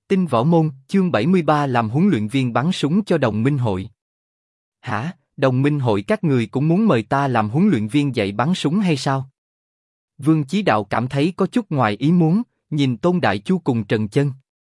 Tinh võ môn, chương 73 làm huấn luyện viên bắn súng cho đồng minh hội. Hả, đồng minh hội các người cũng muốn mời ta làm huấn luyện viên dạy bắn súng hay sao? Vương Chí Đạo cảm thấy có chút ngoài ý muốn, nhìn Tôn Đại Chu cùng Trần Chân.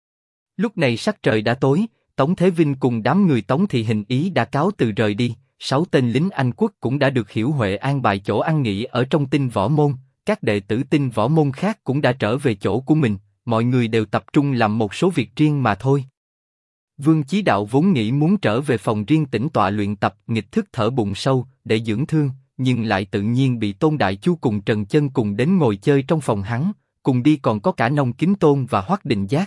Lúc này sắc trời đã tối, Tống Thế Vinh cùng đám người Tống Thị Hình Ý đã cáo từ rời đi, 6 tên lính Anh quốc cũng đã được Hiểu Huệ an bài chỗ ăn nghỉ ở trong Tinh võ môn, các đệ tử Tinh võ môn khác cũng đã trở về chỗ của mình. Mọi người đều tập trung làm một số việc riêng mà thôi. Vương Chí Đạo vốn nghĩ muốn trở về phòng riêng tĩnh tọa luyện tập nghịch thức thở bụng sâu để dưỡng thương, nhưng lại tự nhiên bị Tôn Đại Chu cùng Trần Chân cùng đến ngồi chơi trong phòng hắn, cùng đi còn có cả Nông Kính Tôn và Hoắc Định Giác.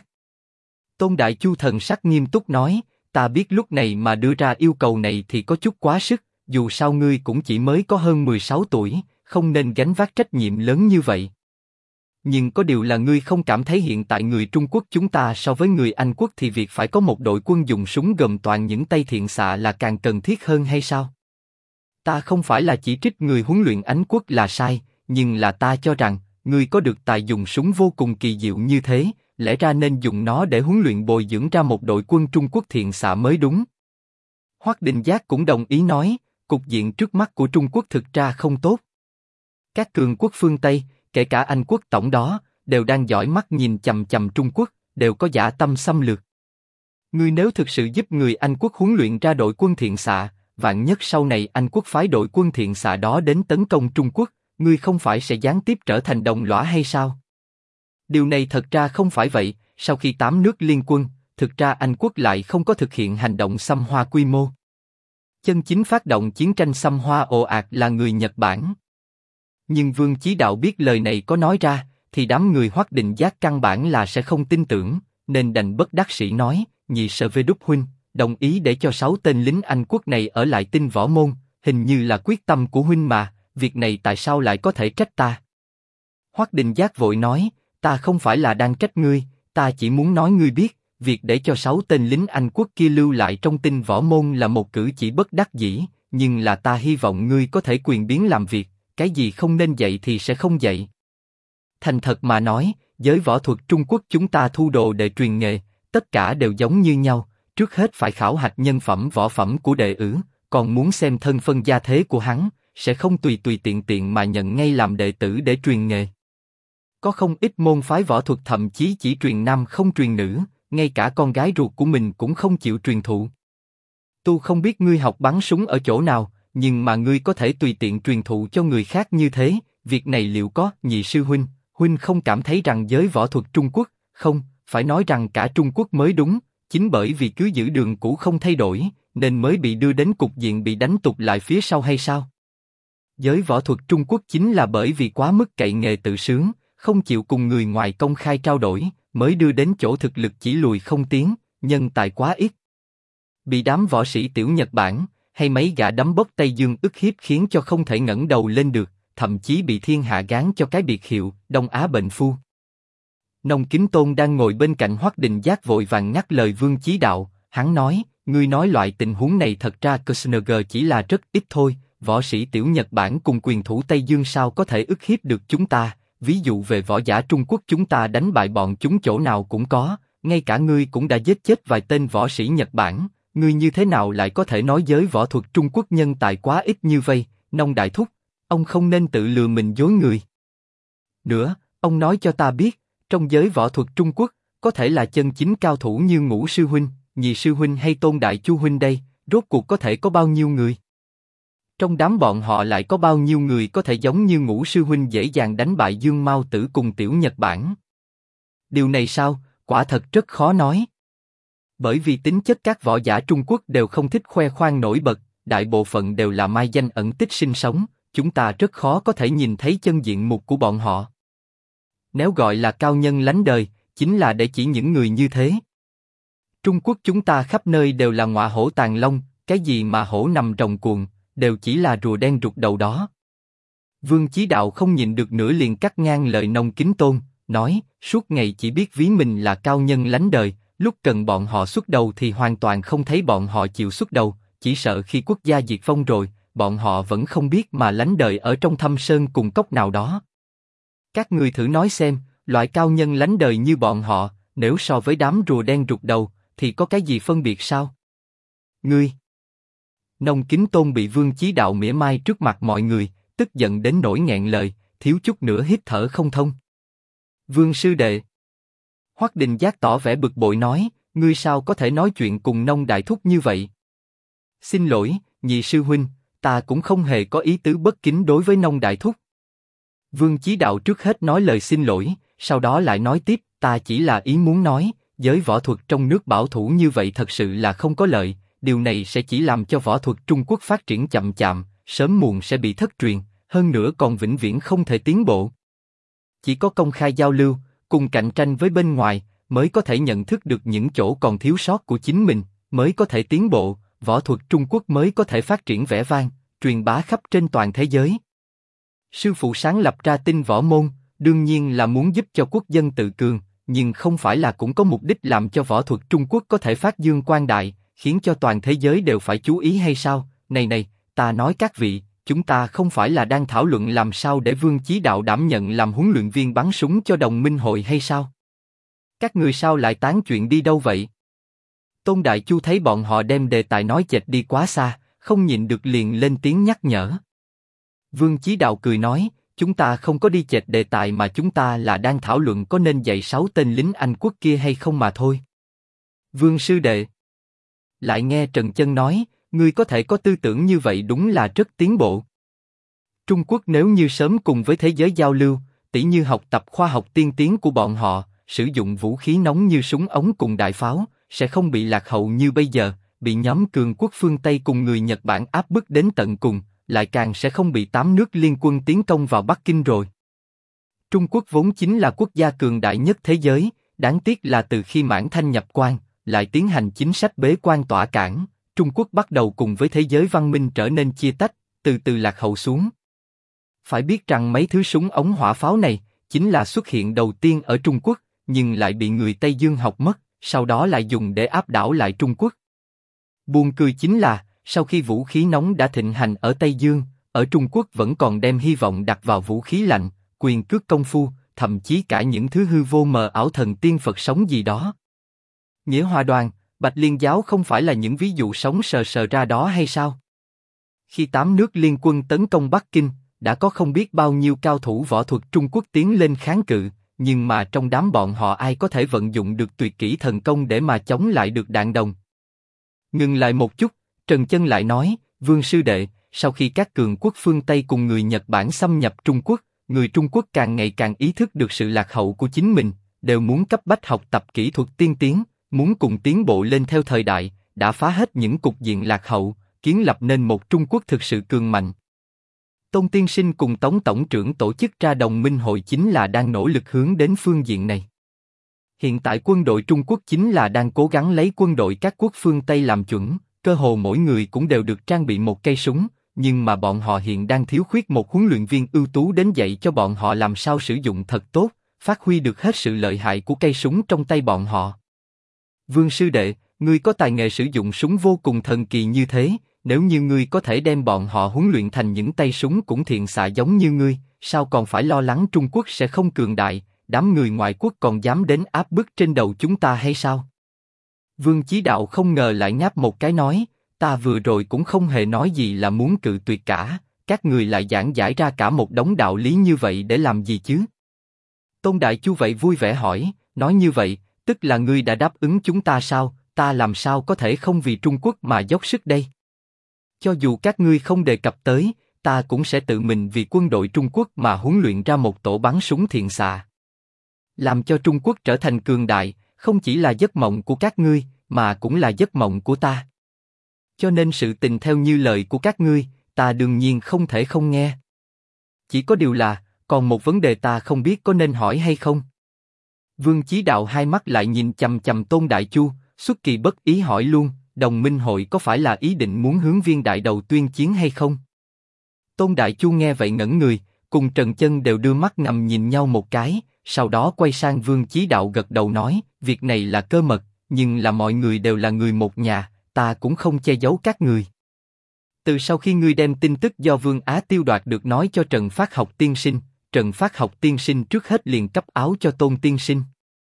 Tôn Đại Chu thần sắc nghiêm túc nói, ta biết lúc này mà đưa ra yêu cầu này thì có chút quá sức, dù sao ngươi cũng chỉ mới có hơn 16 tuổi, không nên gánh vác trách nhiệm lớn như vậy. Nhưng có điều là ngươi không cảm thấy hiện tại người Trung Quốc chúng ta so với người Anh quốc thì việc phải có một đội quân dùng súng gồm toàn những tay thiện xạ là càng cần thiết hơn hay sao? Ta không phải là chỉ trích người huấn luyện Anh quốc là sai, nhưng là ta cho rằng, ngươi có được tài dùng súng vô cùng kỳ diệu như thế, lẽ ra nên dùng nó để huấn luyện bồi dưỡng ra một đội quân Trung Quốc thiện xạ mới đúng. Hoắc Định Giác cũng đồng ý nói, cục diện trước mắt của Trung Quốc thực ra không tốt. Các cường quốc phương Tây, kể cả Anh quốc tổng đó, đều đang dõi mắt nhìn chằm chằm Trung Quốc, đều có dã tâm xâm lược. Ngươi nếu thực sự giúp người Anh quốc huấn luyện ra đội quân thiện xạ, vạn nhất sau này Anh quốc phái đội quân thiện xạ đó đến tấn công Trung Quốc, ngươi không phải sẽ gián tiếp trở thành đồng lõa hay sao? Điều này thật ra không phải vậy, sau khi 8 nước liên quân, thực ra Anh quốc lại không có thực hiện hành động xâm hoa quy mô. Chân chính phát động chiến tranh xâm hoa ồ ạt là người Nhật Bản. Nhưng Vương Chí Đạo biết lời này có nói ra, thì đám người Hoắc Định Giác căn bản là sẽ không tin tưởng, nên đành bất đắc sĩ nói, nhị sở về đúc huynh, đồng ý để cho 6 tên lính Anh quốc này ở lại Tinh võ môn, hình như là quyết tâm của huynh mà, việc này tại sao lại có thể trách ta? Hoắc Định Giác vội nói, ta không phải là đang trách ngươi, ta chỉ muốn nói ngươi biết, việc để cho 6 tên lính Anh quốc kia lưu lại trong Tinh võ môn là một cử chỉ bất đắc dĩ, nhưng là ta hy vọng ngươi có thể quyền biến làm việc. Cái gì không nên dạy thì sẽ không dạy. Thành thật mà nói, giới võ thuật Trung Quốc chúng ta thu đồ để truyền nghề, tất cả đều giống như nhau. Trước hết phải khảo hạch nhân phẩm võ phẩm của đệ tử, còn muốn xem thân phân gia thế của hắn, sẽ không tùy tùy tiện tiện mà nhận ngay làm đệ tử để truyền nghề. Có không ít môn phái võ thuật thậm chí chỉ truyền nam không truyền nữ, ngay cả con gái ruột của mình cũng không chịu truyền thụ. Tu không biết ngươi học bắn súng ở chỗ nào. Nhưng mà ngươi có thể tùy tiện truyền thụ cho người khác như thế, việc này liệu có, nhị sư huynh, huynh không cảm thấy rằng giới võ thuật Trung Quốc, không, phải nói rằng cả Trung Quốc mới đúng, chính bởi vì cứ giữ đường cũ không thay đổi, nên mới bị đưa đến cục diện bị đánh tụt lại phía sau hay sao? Giới võ thuật Trung Quốc chính là bởi vì quá mức cậy nghề tự sướng, không chịu cùng người ngoài công khai trao đổi, mới đưa đến chỗ thực lực chỉ lùi không tiến, nhân tài quá ít. Bị đám võ sĩ tiểu Nhật Bản hay mấy gã đấm bốc Tây Dương ức hiếp khiến cho không thể ngẩng đầu lên được, thậm chí bị thiên hạ gán cho cái biệt hiệu Đông Á bệnh phu. Nông Kính Tôn đang ngồi bên cạnh Hoắc Định Giác vội vàng ngắt lời Vương Chí Đạo, hắn nói, ngươi nói loại tình huống này thật ra KSNG chỉ là rất ít thôi, võ sĩ tiểu Nhật Bản cùng quyền thủ Tây Dương sao có thể ức hiếp được chúng ta, ví dụ về võ giả Trung Quốc chúng ta đánh bại bọn chúng chỗ nào cũng có, ngay cả ngươi cũng đã giết chết vài tên võ sĩ Nhật Bản. Ngươi như thế nào lại có thể nói giới võ thuật Trung Quốc nhân tài quá ít như vây, Nông đại thúc, ông không nên tự lừa mình dối người. Nữa, ông nói cho ta biết, trong giới võ thuật Trung Quốc, có thể là chân chính cao thủ như Ngũ sư huynh, Nhị sư huynh hay Tôn Đại Chu huynh đây, rốt cuộc có thể có bao nhiêu người? Trong đám bọn họ lại có bao nhiêu người có thể giống như Ngũ sư huynh dễ dàng đánh bại Dương Mao Tử cùng tiểu Nhật Bản? Điều này sao, quả thật rất khó nói. Bởi vì tính chất các võ giả Trung Quốc đều không thích khoe khoang nổi bật, đại bộ phận đều là mai danh ẩn tích sinh sống, chúng ta rất khó có thể nhìn thấy chân diện mục của bọn họ. Nếu gọi là cao nhân lánh đời, chính là để chỉ những người như thế. Trung Quốc chúng ta khắp nơi đều là ngọa hổ tàng long, cái gì mà hổ nằm rồng cuồng, đều chỉ là rùa đen rụt đầu đó. Vương Chí Đạo không nhịn được nữa liền cắt ngang lời Nông Kính Tôn, nói, suốt ngày chỉ biết ví mình là cao nhân lánh đời. Lúc cần bọn họ xuất đầu thì hoàn toàn không thấy bọn họ chịu xuất đầu, chỉ sợ khi quốc gia diệt vong rồi, bọn họ vẫn không biết mà lánh đời ở trong thâm sơn cùng cốc nào đó. Các người thử nói xem, loại cao nhân lánh đời như bọn họ, Nếu so với đám rùa đen rụt đầu, thì có cái gì phân biệt sao? Ngươi! Nông Kính Tôn bị Vương Chí Đạo mỉa mai trước mặt mọi người, tức giận đến nỗi nghẹn lời, thiếu chút nữa hít thở không thông. Vương sư đệ! Hoắc Đình Giác tỏ vẻ bực bội nói, ngươi sao có thể nói chuyện cùng Nông đại thúc như vậy? Xin lỗi, nhị sư huynh, ta cũng không hề có ý tứ bất kính đối với Nông đại thúc. Vương Chí Đạo trước hết nói lời xin lỗi, sau đó lại nói tiếp, ta chỉ là ý muốn nói, giới võ thuật trong nước bảo thủ như vậy thật sự là không có lợi, điều này sẽ chỉ làm cho võ thuật Trung Quốc phát triển chậm chạp, sớm muộn sẽ bị thất truyền, hơn nữa còn vĩnh viễn không thể tiến bộ. Chỉ có công khai giao lưu, cùng cạnh tranh với bên ngoài, mới có thể nhận thức được những chỗ còn thiếu sót của chính mình, mới có thể tiến bộ, võ thuật Trung Quốc mới có thể phát triển vẻ vang, truyền bá khắp trên toàn thế giới. Sư phụ sáng lập ra tinh võ môn, đương nhiên là muốn giúp cho quốc dân tự cường, nhưng không phải là cũng có mục đích làm cho võ thuật Trung Quốc có thể phát dương quang đại, khiến cho toàn thế giới đều phải chú ý hay sao? Này, ta nói các vị, chúng ta không phải là đang thảo luận làm sao để Vương Chí Đạo đảm nhận làm huấn luyện viên bắn súng cho Đồng Minh hội hay sao? Các người sao lại tán chuyện đi đâu vậy? Tôn Đại Chu thấy bọn họ đem đề tài nói chệch đi quá xa, không nhịn được liền lên tiếng nhắc nhở. Vương Chí Đạo cười nói, chúng ta không có đi chệch đề tài mà chúng ta là đang thảo luận có nên dạy 6 tên lính Anh quốc kia hay không mà thôi. Vương sư đệ. Lại nghe Trần Chân nói, ngươi có thể có tư tưởng như vậy đúng là rất tiến bộ. Trung Quốc nếu như sớm cùng với thế giới giao lưu, tỉ như học tập khoa học tiên tiến của bọn họ, sử dụng vũ khí nóng như súng ống cùng đại pháo, sẽ không bị lạc hậu như bây giờ, bị nhóm cường quốc phương Tây cùng người Nhật Bản áp bức đến tận cùng, lại càng sẽ không bị 8 nước liên quân tiến công vào Bắc Kinh rồi. Trung Quốc vốn chính là quốc gia cường đại nhất thế giới, đáng tiếc là từ khi Mãn Thanh nhập quan, lại tiến hành chính sách bế quan tỏa cản, Trung Quốc bắt đầu cùng với thế giới văn minh trở nên chia tách, từ từ lạc hậu xuống. Phải biết rằng mấy thứ súng ống hỏa pháo này, chính là xuất hiện đầu tiên ở Trung Quốc, nhưng lại bị người Tây Dương học mất, sau đó lại dùng để áp đảo lại Trung Quốc. Buồn cười chính là, sau khi vũ khí nóng đã thịnh hành ở Tây Dương, ở Trung Quốc vẫn còn đem hy vọng đặt vào vũ khí lạnh, quyền cước công phu, thậm chí cả những thứ hư vô mờ ảo thần tiên Phật sống gì đó. Nghĩa Hòa Đoàn, Bạch Liên Giáo không phải là những ví dụ sống sờ sờ ra đó hay sao? Khi 8 nước liên quân tấn công Bắc Kinh, đã có không biết bao nhiêu cao thủ võ thuật Trung Quốc tiến lên kháng cự, nhưng mà trong đám bọn họ ai có thể vận dụng được tuyệt kỹ thần công để mà chống lại được đạn đồng. Ngừng lại một chút, Trần Chân lại nói, Vương sư đệ, sau khi các cường quốc phương Tây cùng người Nhật Bản xâm nhập Trung Quốc, người Trung Quốc càng ngày càng ý thức được sự lạc hậu của chính mình, đều muốn cấp bách học tập kỹ thuật tiên tiến, muốn cùng tiến bộ lên theo thời đại, đã phá hết những cục diện lạc hậu, kiến lập nên một Trung Quốc thực sự cường mạnh. Tôn Tiên Sinh cùng Tống Tổng trưởng tổ chức ra Đồng Minh hội chính là đang nỗ lực hướng đến phương diện này. Hiện tại quân đội Trung Quốc chính là đang cố gắng lấy quân đội các quốc phương Tây làm chuẩn, cơ hồ mỗi người cũng đều được trang bị một cây súng, nhưng mà bọn họ hiện đang thiếu khuyết một huấn luyện viên ưu tú đến dạy cho bọn họ làm sao sử dụng thật tốt, phát huy được hết sự lợi hại của cây súng trong tay bọn họ. Vương sư đệ, ngươi có tài nghệ sử dụng súng vô cùng thần kỳ như thế, nếu như ngươi có thể đem bọn họ huấn luyện thành những tay súng cũng thiện xạ giống như ngươi, sao còn phải lo lắng Trung Quốc sẽ không cường đại, đám người ngoại quốc còn dám đến áp bức trên đầu chúng ta hay sao? Vương Chí Đạo không ngờ lại ngáp một cái nói, ta vừa rồi cũng không hề nói gì là muốn cự tuyệt cả, các người lại giảng giải ra cả một đống đạo lý như vậy để làm gì chứ? Tôn Đại Chu vậy vui vẻ hỏi, nói như vậy, tức là ngươi đã đáp ứng chúng ta sao? Ta làm sao có thể không vì Trung Quốc mà dốc sức đây? Cho dù các ngươi không đề cập tới, ta cũng sẽ tự mình vì quân đội Trung Quốc mà huấn luyện ra một tổ bắn súng thiện xạ. Làm cho Trung Quốc trở thành cường đại, không chỉ là giấc mộng của các ngươi, mà cũng là giấc mộng của ta. Cho nên sự tình theo như lời của các ngươi, ta đương nhiên không thể không nghe. Chỉ có điều là, còn một vấn đề ta không biết có nên hỏi hay không. Vương Chí Đạo hai mắt lại nhìn chằm chằm Tôn Đại Chu, xuất kỳ bất ý hỏi luôn, Đồng Minh hội có phải là ý định muốn hướng Viên đại đầu tuyên chiến hay không? Tôn Đại Chu nghe vậy ngẩn người, cùng Trần Chân đều đưa mắt ngầm nhìn nhau một cái, sau đó quay sang Vương Chí Đạo gật đầu nói, việc này là cơ mật, nhưng là mọi người đều là người một nhà, ta cũng không che giấu các người. Từ sau khi ngươi đem tin tức do Vương Á Tiêu đoạt được nói cho Trần Phát Học tiên sinh, Trần Phát Học tiên sinh trước hết liền cấp áo cho Tôn tiên sinh.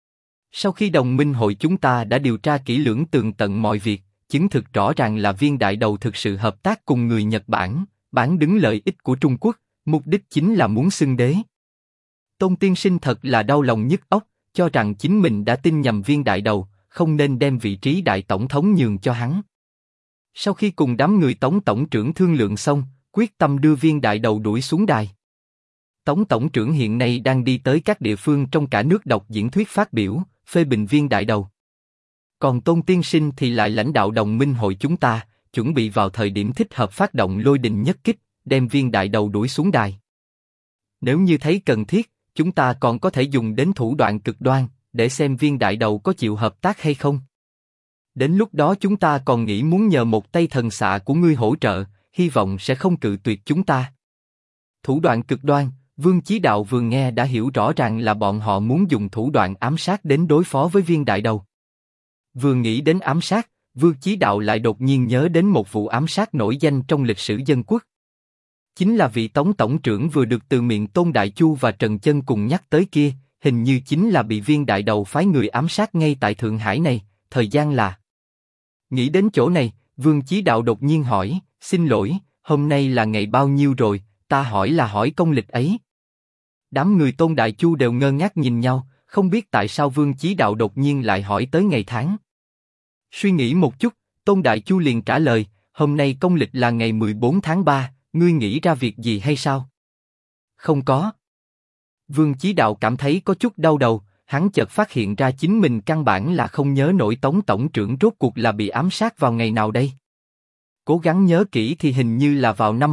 Sau khi đồng minh hội chúng ta đã điều tra kỹ lưỡng tường tận mọi việc, chứng thực rõ ràng là viên đại đầu thực sự hợp tác cùng người Nhật Bản, bán đứng lợi ích của Trung Quốc, mục đích chính là muốn xưng đế. Tôn tiên sinh thật là đau lòng nhức óc, cho rằng chính mình đã tin nhầm viên đại đầu, không nên đem vị trí đại tổng thống nhường cho hắn. Sau khi cùng đám người Tống tổng trưởng thương lượng xong, quyết tâm đưa viên đại đầu đuổi xuống đài. Tống tổng trưởng hiện nay đang đi tới các địa phương trong cả nước đọc diễn thuyết phát biểu, phê bình viên đại đầu. Còn Tôn tiên sinh thì lại lãnh đạo đồng minh hội chúng ta, chuẩn bị vào thời điểm thích hợp phát động lôi đình nhất kích, đem viên đại đầu đuổi xuống đài. Nếu như thấy cần thiết, chúng ta còn có thể dùng đến thủ đoạn cực đoan, để xem viên đại đầu có chịu hợp tác hay không. Đến lúc đó chúng ta còn nghĩ muốn nhờ một tay thần xạ của ngươi hỗ trợ, hy vọng sẽ không cự tuyệt chúng ta. Thủ đoạn cực đoan, Vương Chí Đạo vừa nghe đã hiểu rõ ràng là bọn họ muốn dùng thủ đoạn ám sát đến đối phó với viên đại đầu. Vừa nghĩ đến ám sát, Vương Chí Đạo lại đột nhiên nhớ đến một vụ ám sát nổi danh trong lịch sử dân quốc. Chính là vị Tống tổng trưởng vừa được từ miệng Tôn Đại Chu và Trần Chân cùng nhắc tới kia, hình như chính là bị viên đại đầu phái người ám sát ngay tại Thượng Hải này, thời gian là... Nghĩ đến chỗ này, Vương Chí Đạo đột nhiên hỏi, xin lỗi, hôm nay là ngày bao nhiêu rồi, ta hỏi là hỏi công lịch ấy. Đám người Tôn Đại Chu đều ngơ ngác nhìn nhau, không biết tại sao Vương Chí Đạo đột nhiên lại hỏi tới ngày tháng. Suy nghĩ một chút, Tôn Đại Chu liền trả lời, hôm nay công lịch là ngày 14 tháng 3, ngươi nghĩ ra việc gì hay sao? Không có. Vương Chí Đạo cảm thấy có chút đau đầu, hắn chợt phát hiện ra chính mình căn bản là không nhớ nổi Tống tổng trưởng rốt cuộc là bị ám sát vào ngày nào đây. Cố gắng nhớ kỹ thì hình như là vào năm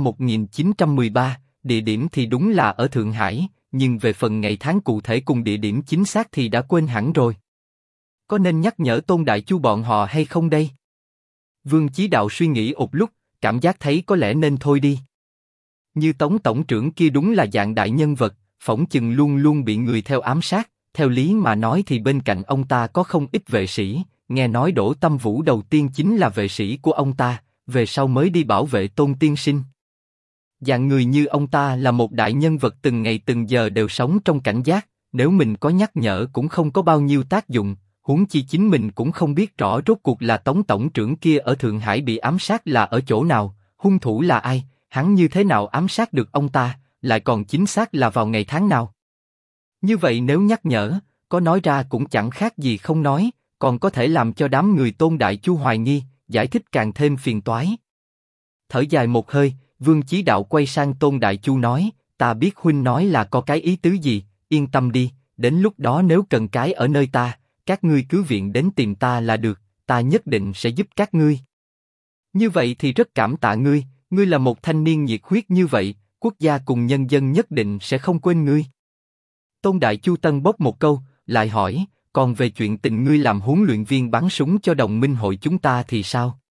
1913, địa điểm thì đúng là ở Thượng Hải, nhưng về phần ngày tháng cụ thể cùng địa điểm chính xác thì đã quên hẳn rồi. Có nên nhắc nhở Tôn Đại Chu bọn họ hay không đây? Vương Chí Đạo suy nghĩ một lúc, cảm giác thấy có lẽ nên thôi đi. Như Tống tổng trưởng kia đúng là dạng đại nhân vật, phỏng chừng luôn luôn bị người theo ám sát. Theo lý mà nói thì bên cạnh ông ta có không ít vệ sĩ, nghe nói Đỗ Tâm Vũ đầu tiên chính là vệ sĩ của ông ta, về sau mới đi bảo vệ Tôn tiên sinh. Dạng người như ông ta là một đại nhân vật từng ngày từng giờ đều sống trong cảnh giác, nếu mình có nhắc nhở cũng không có bao nhiêu tác dụng, huống chi chính mình cũng không biết rõ rốt cuộc là Tống tổng trưởng kia ở Thượng Hải bị ám sát là ở chỗ nào, hung thủ là ai, hắn như thế nào ám sát được ông ta, lại còn chính xác là vào ngày tháng nào. Như vậy nếu nhắc nhở, có nói ra cũng chẳng khác gì không nói, còn có thể làm cho đám người Tôn Đại Chu hoài nghi, giải thích càng thêm phiền toái. Thở dài một hơi, Vương Chí Đạo quay sang Tôn Đại Chu nói, ta biết huynh nói là có cái ý tứ gì, yên tâm đi, đến lúc đó nếu cần cái ở nơi ta, các ngươi cứ viện đến tìm ta là được, ta nhất định sẽ giúp các ngươi. Như vậy thì rất cảm tạ ngươi, ngươi là một thanh niên nhiệt huyết như vậy, quốc gia cùng nhân dân nhất định sẽ không quên ngươi. Tôn Đại Chu tân bốc một câu, lại hỏi, còn về chuyện tình ngươi làm huấn luyện viên bắn súng cho đồng minh hội chúng ta thì sao?